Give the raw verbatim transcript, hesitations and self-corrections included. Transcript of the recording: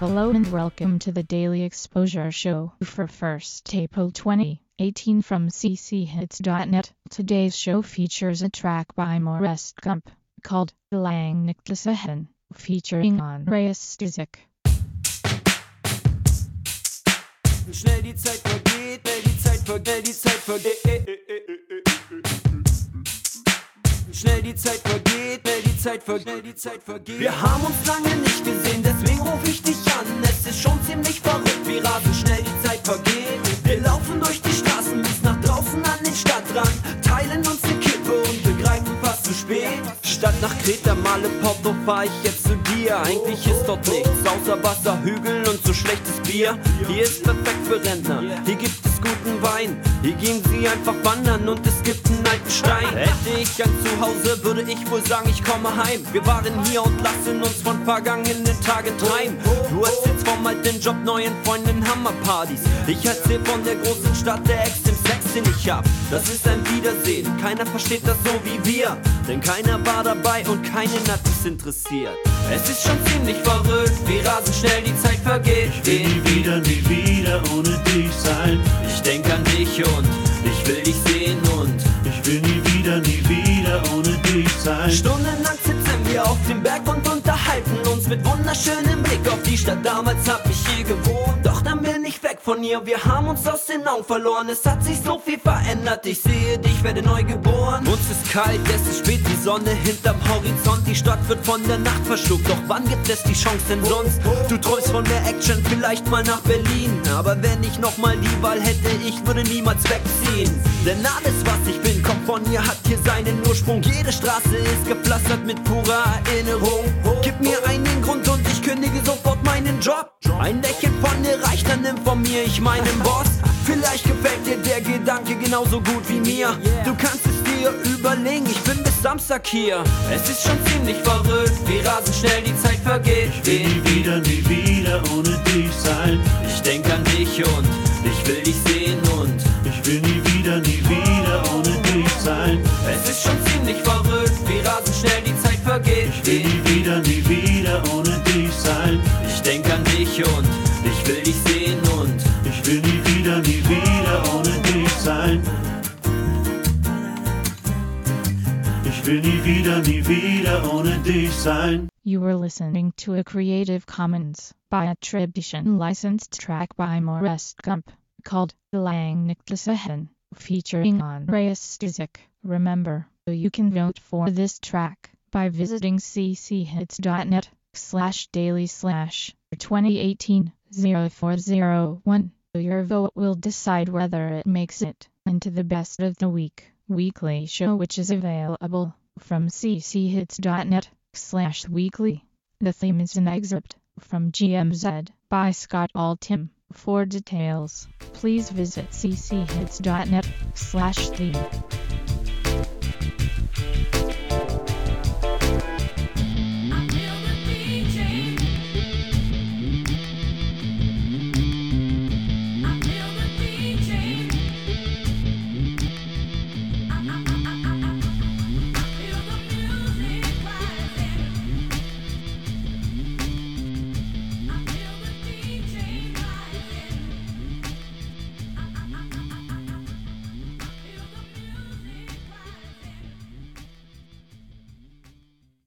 Hello and welcome to the Daily Exposure Show for first April twenty eighteen from c c hits dot net. Today's show features a track by Forrest Gump called Lang nicht gesehen, featuring Andreas Stizek. Schnell die Zeit vergeht, schnell die Zeit vergeht, die Zeit vergeht. Schnell die Zeit vergeht, schnell die Zeit vergeht, die Zeit vergeht. Wir haben uns lange nicht gesehen, deswegen ruf ich dich an. Es ist schon ziemlich verrückt, wie rasend schnell die Zeit vergeht. Wir laufen durch die Straßen bis nach draußen an den Stadtrand, teilen uns eine Kippe und begreifen fast zu spät. Statt nach Kreta, Male, Porto fahr ich jetzt zu dir. Eigentlich ist dort nichts außer Wasser, Hügel und so schlechtes Bier. Hier ist perfekt für Rentner, hier gibt es guten Wein. Hier gehen sie einfach wandern und es gibt einen alten Stein. Hätte ich ein Zuhause, würde ich wohl sagen, ich komme heim. Wir waren hier und lassen uns von vergangenen Tagen treiben. Du erzählst vom alten Job, neuen Freunden, Hammerpartys. Ich erzähl von der großen Stadt, der Ex, dem Sex, den ich hab. Das ist ein Wiedersehen, keiner versteht das so wie wir. Denn keiner war dabei und keinen hat es interessiert. Es ist schon ziemlich verrückt, wie rasend schnell die Zeit vergeht. Ich will nie wieder, nie wieder ohne dich sein. Ich denk an dich und ich will dich sehen und ich will nie wieder, nie wieder ohne dich sein. Stundenlang sitzen wir auf dem Berg und unterhalten uns mit wunderschönem Blick auf die Stadt. Damals hab ich hier gewohnt, doch dann bin ich weg von ihr. Wir haben uns aus den Augen verloren, es hat sich so viel verändert. Ich sehe dich, werde neu geboren. Uns ist kalt, es ist spät, die Sonne hinterm Horizont. Die Stadt wird von der Nacht verschluckt, doch wann gibt es die Chance denn sonst? Du träumst von mehr Action, vielleicht mal nach Berlin. Aber wenn ich nochmal die Wahl hätte, ich würde niemals wegziehen. Denn alles, was ich bin, kommt von ihr, hat hier seinen Ursprung. Jede Straße ist gepflastert mit purer Erinnerung. Gib mir einen Grund und ich kündige sofort meinen Job. Ein Lächeln von dir reicht, dann informiere ich meinen Boss. Vielleicht gefällt dir der Gedanke genauso gut wie mir. Du kannst es dir überlegen, ich bin bis Samstag hier. Es ist schon ziemlich verrückt, wie rasend schnell die Zeit vergeht. Ich will nie wieder, nie wieder ohne dich sein. Ich denk an dich und ich will dich sehen und ich will nie wieder, nie wieder ohne dich sein. es ist schon ziemlich verrückt, wie rasend schnell die Zeit vergeht. Ich will nie wieder, nie wieder ohne dich sein. Ich denk an dich und ich will dich sehen und ich will nie wieder, nie wieder ohne dich sein. Ich will nie wieder, nie wieder ohne dich sein. You were listening to a Creative Commons by attribution licensed track by Forrest Gump called Lang nicht gesehen, featuring Andreas Stizek. Remember, you can vote for this track by visiting c c hits dot net slash daily slash twenty eighteen oh four oh one. Your vote will decide whether it makes it into the best of the week weekly show, which is available from c c hits dot net slash weekly. The theme is an excerpt from G M Z by Scott Altham. For details, please visit c c hits dot net slash theme.